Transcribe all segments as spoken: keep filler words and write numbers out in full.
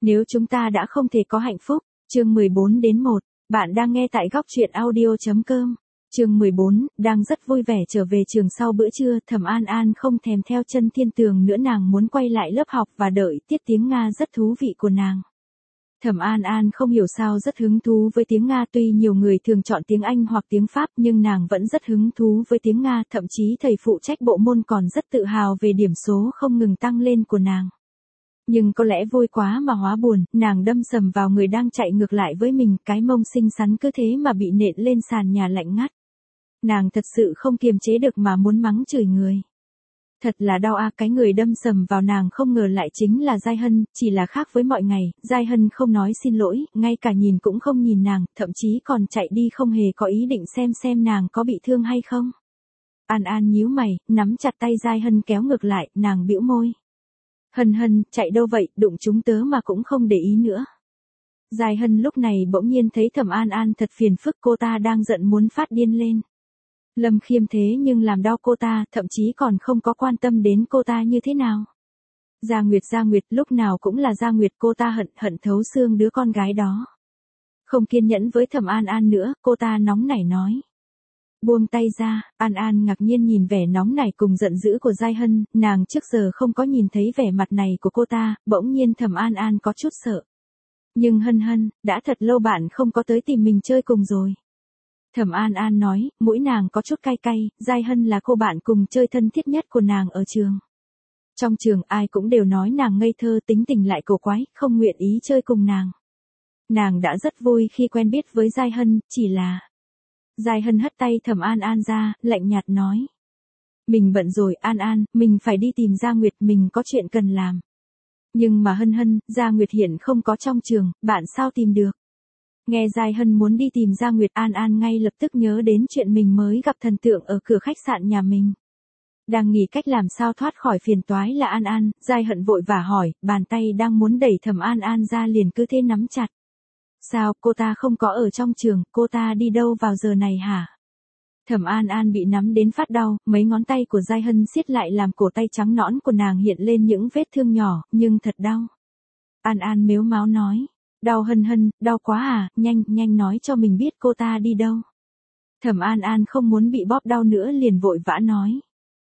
Nếu chúng ta đã không thể có hạnh phúc, chương mười bốn đến một, bạn đang nghe tại góc truyện audio chấm com. Chương mười bốn, đang rất vui vẻ trở về trường sau bữa trưa, Thẩm An An không thèm theo chân Thiên Tường nữa, nàng muốn quay lại lớp học và đợi tiết tiếng Nga rất thú vị của nàng. Thẩm An An không hiểu sao rất hứng thú với tiếng Nga, tuy nhiều người thường chọn tiếng Anh hoặc tiếng Pháp nhưng nàng vẫn rất hứng thú với tiếng Nga, thậm chí thầy phụ trách bộ môn còn rất tự hào về điểm số không ngừng tăng lên của nàng. Nhưng có lẽ vui quá mà hóa buồn, nàng đâm sầm vào người đang chạy ngược lại với mình, cái mông xinh xắn cứ thế mà bị nện lên sàn nhà lạnh ngắt. Nàng thật sự không kiềm chế được mà muốn mắng chửi người. Thật là đau a, cái người đâm sầm vào nàng không ngờ lại chính là Giai Hân, chỉ là khác với mọi ngày, Giai Hân không nói xin lỗi, ngay cả nhìn cũng không nhìn nàng, thậm chí còn chạy đi không hề có ý định xem xem nàng có bị thương hay không. An An nhíu mày, nắm chặt tay Giai Hân kéo ngược lại, nàng bĩu môi. Hân Hân, chạy đâu vậy, đụng chúng tớ mà cũng không để ý nữa. Giai Hân lúc này bỗng nhiên thấy Thẩm An An thật phiền phức, cô ta đang giận muốn phát điên lên. Lâm Khiêm thế nhưng làm đau cô ta, thậm chí còn không có quan tâm đến cô ta như thế nào. Gia Nguyệt Gia Nguyệt, lúc nào cũng là Gia Nguyệt, cô ta hận hận thấu xương đứa con gái đó. Không kiên nhẫn với Thẩm An An nữa, cô ta nóng nảy nói. Buông tay ra, An An ngạc nhiên nhìn vẻ nóng nảy cùng giận dữ của Giai Hân, nàng trước giờ không có nhìn thấy vẻ mặt này của cô ta, bỗng nhiên Thẩm An An có chút sợ. Nhưng Hân Hân, đã thật lâu bạn không có tới tìm mình chơi cùng rồi. Thẩm An An nói, mũi nàng có chút cay cay, Giai Hân là cô bạn cùng chơi thân thiết nhất của nàng ở trường. Trong trường ai cũng đều nói nàng ngây thơ, tính tình lại cổ quái, không nguyện ý chơi cùng nàng. Nàng đã rất vui khi quen biết với Giai Hân, chỉ là... Giai Hân hất tay Thẩm An An ra, lạnh nhạt nói. Mình bận rồi An An, mình phải đi tìm Gia Nguyệt, mình có chuyện cần làm. Nhưng mà Hân Hân, Gia Nguyệt hiện không có trong trường, bạn sao tìm được? Nghe Giai Hân muốn đi tìm Gia Nguyệt, An An ngay lập tức nhớ đến chuyện mình mới gặp thần tượng ở cửa khách sạn nhà mình. Đang nghĩ cách làm sao thoát khỏi phiền toái là An An, Giai Hân vội vã hỏi, bàn tay đang muốn đẩy Thẩm An An ra liền cứ thế nắm chặt. Sao, cô ta không có ở trong trường, cô ta đi đâu vào giờ này hả? Thẩm An An bị nắm đến phát đau, mấy ngón tay của Giai Hân siết lại làm cổ tay trắng nõn của nàng hiện lên những vết thương nhỏ, nhưng thật đau. An An mếu máo nói. Đau Hân Hân, đau quá à, nhanh, nhanh nói cho mình biết cô ta đi đâu. Thẩm An An không muốn bị bóp đau nữa liền vội vã nói.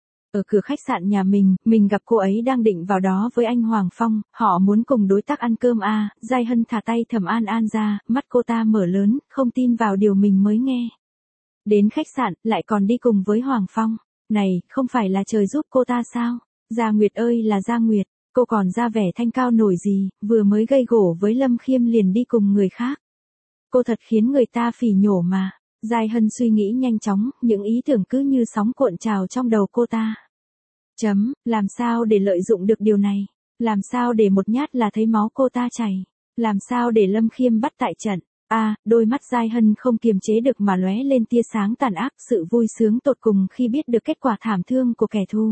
Ở cửa khách sạn nhà mình, mình gặp cô ấy đang định vào đó với anh Hoàng Phong, họ muốn cùng đối tác ăn cơm à, Giai Hân thả tay Thẩm An An ra, mắt cô ta mở lớn, không tin vào điều mình mới nghe. Đến khách sạn, lại còn đi cùng với Hoàng Phong. Này, không phải là trời giúp cô ta sao? Gia Nguyệt ơi là Gia Nguyệt. Cô còn ra vẻ thanh cao nổi gì, vừa mới gây gổ với Lâm Khiêm liền đi cùng người khác. Cô thật khiến người ta phỉ nhổ mà. Giai Hân suy nghĩ nhanh chóng, những ý tưởng cứ như sóng cuộn trào trong đầu cô ta. Chấm, làm sao để lợi dụng được điều này? Làm sao để một nhát là thấy máu cô ta chảy? Làm sao để Lâm Khiêm bắt tại trận? À, đôi mắt Giai Hân không kiềm chế được mà lóe lên tia sáng tàn ác, sự vui sướng tột cùng khi biết được kết quả thảm thương của kẻ thù.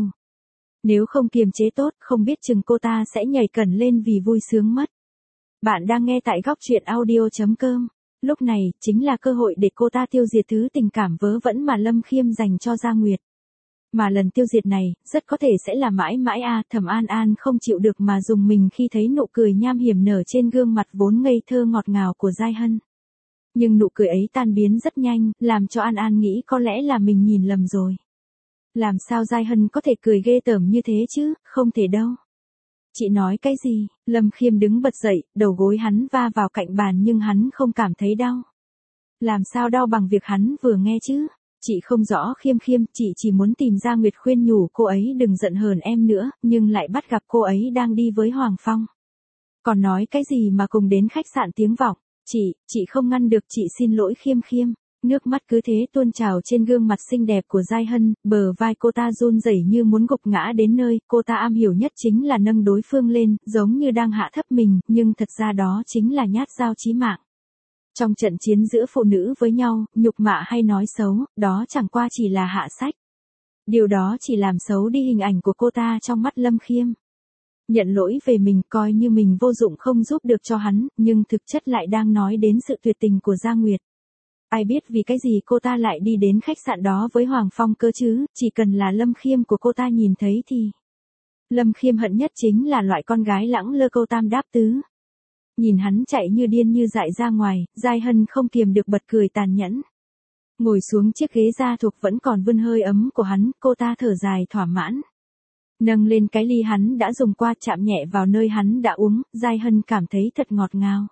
Nếu không kiềm chế tốt, không biết chừng cô ta sẽ nhảy cẩn lên vì vui sướng mất. Bạn đang nghe tại góc truyện audio chấm com. Lúc này, chính là cơ hội để cô ta tiêu diệt thứ tình cảm vớ vẩn mà Lâm Khiêm dành cho Gia Nguyệt. Mà lần tiêu diệt này, rất có thể sẽ là mãi mãi a. Thẩm An An không chịu được mà dùng mình khi thấy nụ cười nham hiểm nở trên gương mặt vốn ngây thơ ngọt ngào của Giai Hân. Nhưng nụ cười ấy tan biến rất nhanh, làm cho An An nghĩ có lẽ là mình nhìn lầm rồi. Làm sao Giai Hân có thể cười ghê tởm như thế chứ, không thể đâu. Chị nói cái gì? Lâm Khiêm đứng bật dậy, đầu gối hắn va vào cạnh bàn nhưng hắn không cảm thấy đau. Làm sao đau bằng việc hắn vừa nghe chứ? Chị không rõ Khiêm Khiêm, chị chỉ muốn tìm Gia Nguyệt khuyên nhủ cô ấy đừng giận hờn em nữa, nhưng lại bắt gặp cô ấy đang đi với Hoàng Phong. Còn nói cái gì mà cùng đến khách sạn tiếng vọng, chị, chị không ngăn được, chị xin lỗi Khiêm Khiêm. Nước mắt cứ thế tuôn trào trên gương mặt xinh đẹp của Giai Hân, bờ vai cô ta run rẩy như muốn gục ngã đến nơi, cô ta am hiểu nhất chính là nâng đối phương lên, giống như đang hạ thấp mình, nhưng thật ra đó chính là nhát dao chí mạng. Trong trận chiến giữa phụ nữ với nhau, nhục mạ hay nói xấu, đó chẳng qua chỉ là hạ sách. Điều đó chỉ làm xấu đi hình ảnh của cô ta trong mắt Lâm Khiêm. Nhận lỗi về mình, coi như mình vô dụng không giúp được cho hắn, nhưng thực chất lại đang nói đến sự tuyệt tình của Gia Nguyệt. Ai biết vì cái gì cô ta lại đi đến khách sạn đó với Hoàng Phong cơ chứ, chỉ cần là Lâm Khiêm của cô ta nhìn thấy thì... Lâm Khiêm hận nhất chính là loại con gái lẳng lơ câu tam đáp tứ. Nhìn hắn chạy như điên như dại ra ngoài, Giai Hân không kiềm được bật cười tàn nhẫn. Ngồi xuống chiếc ghế da thuộc vẫn còn vươn hơi ấm của hắn, cô ta thở dài thỏa mãn. Nâng lên cái ly hắn đã dùng qua, chạm nhẹ vào nơi hắn đã uống, Giai Hân cảm thấy thật ngọt ngào.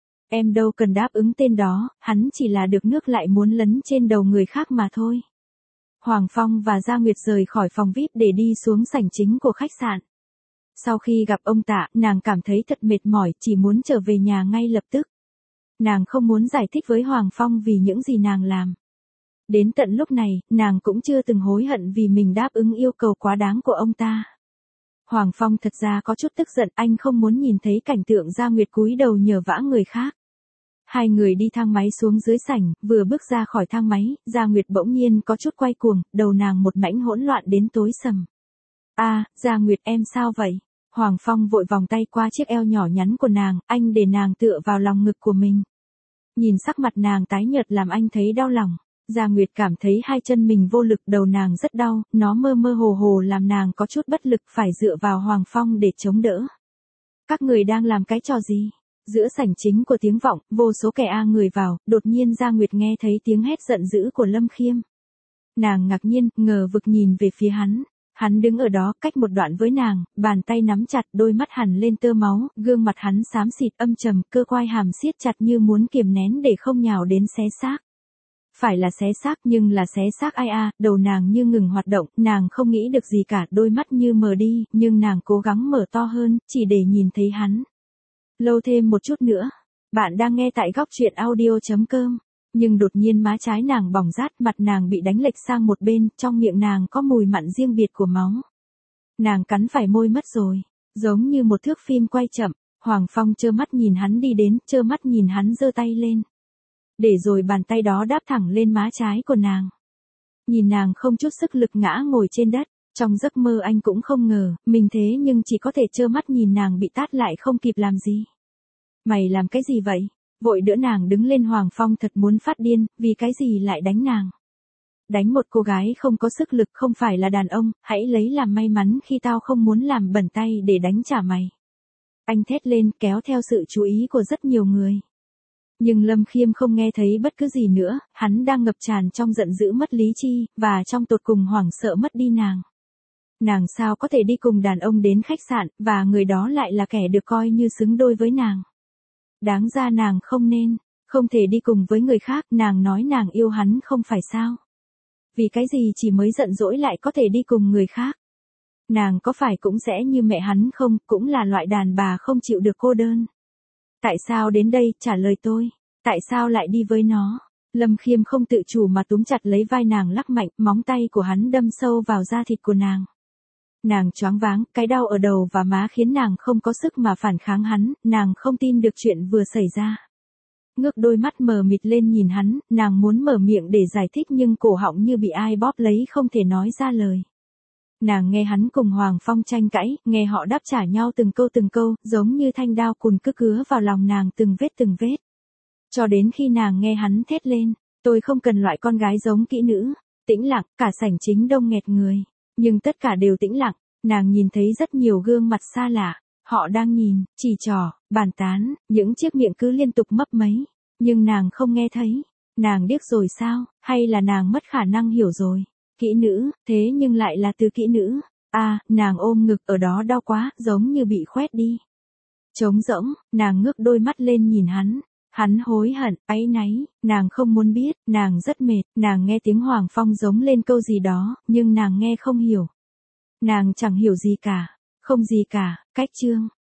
Em đâu cần đáp ứng tên đó, hắn chỉ là được nước lại muốn lấn trên đầu người khác mà thôi. Hoàng Phong và Gia Nguyệt rời khỏi phòng vi ai pi để đi xuống sảnh chính của khách sạn. Sau khi gặp ông Tạ, nàng cảm thấy thật mệt mỏi, chỉ muốn trở về nhà ngay lập tức. Nàng không muốn giải thích với Hoàng Phong vì những gì nàng làm. Đến tận lúc này, nàng cũng chưa từng hối hận vì mình đáp ứng yêu cầu quá đáng của ông ta. Hoàng Phong thật ra có chút tức giận, anh không muốn nhìn thấy cảnh tượng Gia Nguyệt cúi đầu nhờ vả người khác. Hai người đi thang máy xuống dưới sảnh, vừa bước ra khỏi thang máy, Gia Nguyệt bỗng nhiên có chút quay cuồng, đầu nàng một mảnh hỗn loạn đến tối sầm. A, à, Gia Nguyệt em sao vậy? Hoàng Phong vội vòng tay qua chiếc eo nhỏ nhắn của nàng, anh để nàng tựa vào lòng ngực của mình. Nhìn sắc mặt nàng tái nhợt làm anh thấy đau lòng. Gia Nguyệt cảm thấy hai chân mình vô lực, đầu nàng rất đau, nó mơ mơ hồ hồ làm nàng có chút bất lực, phải dựa vào Hoàng Phong để chống đỡ. Các người đang làm cái trò gì? Giữa sảnh chính của tiếng vọng, vô số kẻ a người vào, đột nhiên Gia Nguyệt nghe thấy tiếng hét giận dữ của Lâm Khiêm. Nàng ngạc nhiên, ngờ vực nhìn về phía hắn. Hắn đứng ở đó cách một đoạn với nàng, bàn tay nắm chặt, đôi mắt hằn lên tơ máu, gương mặt hắn xám xịt âm trầm, cơ quai hàm siết chặt như muốn kiềm nén để không nhào đến xé xác. Phải là xé xác nhưng là xé xác ai a, đầu nàng như ngừng hoạt động, nàng không nghĩ được gì cả, đôi mắt như mờ đi, nhưng nàng cố gắng mở to hơn, chỉ để nhìn thấy hắn. Lâu thêm một chút nữa. Bạn đang nghe tại góc truyện audio chấm com. Nhưng đột nhiên má trái nàng bỏng rát, mặt nàng bị đánh lệch sang một bên, trong miệng nàng có mùi mặn riêng biệt của máu. Nàng cắn phải môi mất rồi, giống như một thước phim quay chậm. Hoàng Phong trơ mắt nhìn hắn đi đến, trơ mắt nhìn hắn giơ tay lên. Để rồi bàn tay đó đáp thẳng lên má trái của nàng. Nhìn nàng không chút sức lực ngã ngồi trên đất, trong giấc mơ anh cũng không ngờ, mình thế nhưng chỉ có thể trơ mắt nhìn nàng bị tát lại không kịp làm gì. Mày làm cái gì vậy? Vội đỡ nàng đứng lên. Hoàng Phong thật muốn phát điên, vì cái gì lại đánh nàng? Đánh một cô gái không có sức lực không phải là đàn ông, hãy lấy làm may mắn khi tao không muốn làm bẩn tay để đánh trả mày. Anh thét lên kéo theo sự chú ý của rất nhiều người. Nhưng Lâm Khiêm không nghe thấy bất cứ gì nữa, hắn đang ngập tràn trong giận dữ mất lý trí, và trong tột cùng hoảng sợ mất đi nàng. Nàng sao có thể đi cùng đàn ông đến khách sạn, và người đó lại là kẻ được coi như xứng đôi với nàng. Đáng ra nàng không nên, không thể đi cùng với người khác, nàng nói nàng yêu hắn không phải sao. Vì cái gì chỉ mới giận dỗi lại có thể đi cùng người khác. Nàng có phải cũng sẽ như mẹ hắn không, cũng là loại đàn bà không chịu được cô đơn. Tại sao đến đây, trả lời tôi, tại sao lại đi với nó? Lâm Khiêm không tự chủ mà túm chặt lấy vai nàng lắc mạnh, móng tay của hắn đâm sâu vào da thịt của nàng. Nàng choáng váng, cái đau ở đầu và má khiến nàng không có sức mà phản kháng hắn, nàng không tin được chuyện vừa xảy ra. Ngước đôi mắt mờ mịt lên nhìn hắn, nàng muốn mở miệng để giải thích nhưng cổ họng như bị ai bóp lấy không thể nói ra lời. Nàng nghe hắn cùng Hoàng Phong tranh cãi, nghe họ đáp trả nhau từng câu từng câu, giống như thanh đao cùn cứ cứa vào lòng nàng từng vết từng vết. Cho đến khi nàng nghe hắn thét lên, tôi không cần loại con gái giống kỹ nữ. Tĩnh lặng, cả sảnh chính đông nghẹt người. Nhưng tất cả đều tĩnh lặng, nàng nhìn thấy rất nhiều gương mặt xa lạ. Họ đang nhìn, chỉ trỏ, bàn tán, những chiếc miệng cứ liên tục mấp máy. Nhưng nàng không nghe thấy. Nàng điếc rồi sao, hay là nàng mất khả năng hiểu rồi? Kỹ nữ, thế nhưng lại là từ kỹ nữ. À, nàng ôm ngực ở đó đau quá, giống như bị khoét đi. Trống rỗng, nàng ngước đôi mắt lên nhìn hắn. Hắn hối hận, áy náy, nàng không muốn biết, nàng rất mệt, nàng nghe tiếng Hoàng Phong giống lên câu gì đó, nhưng nàng nghe không hiểu. Nàng chẳng hiểu gì cả, không gì cả, cách chương.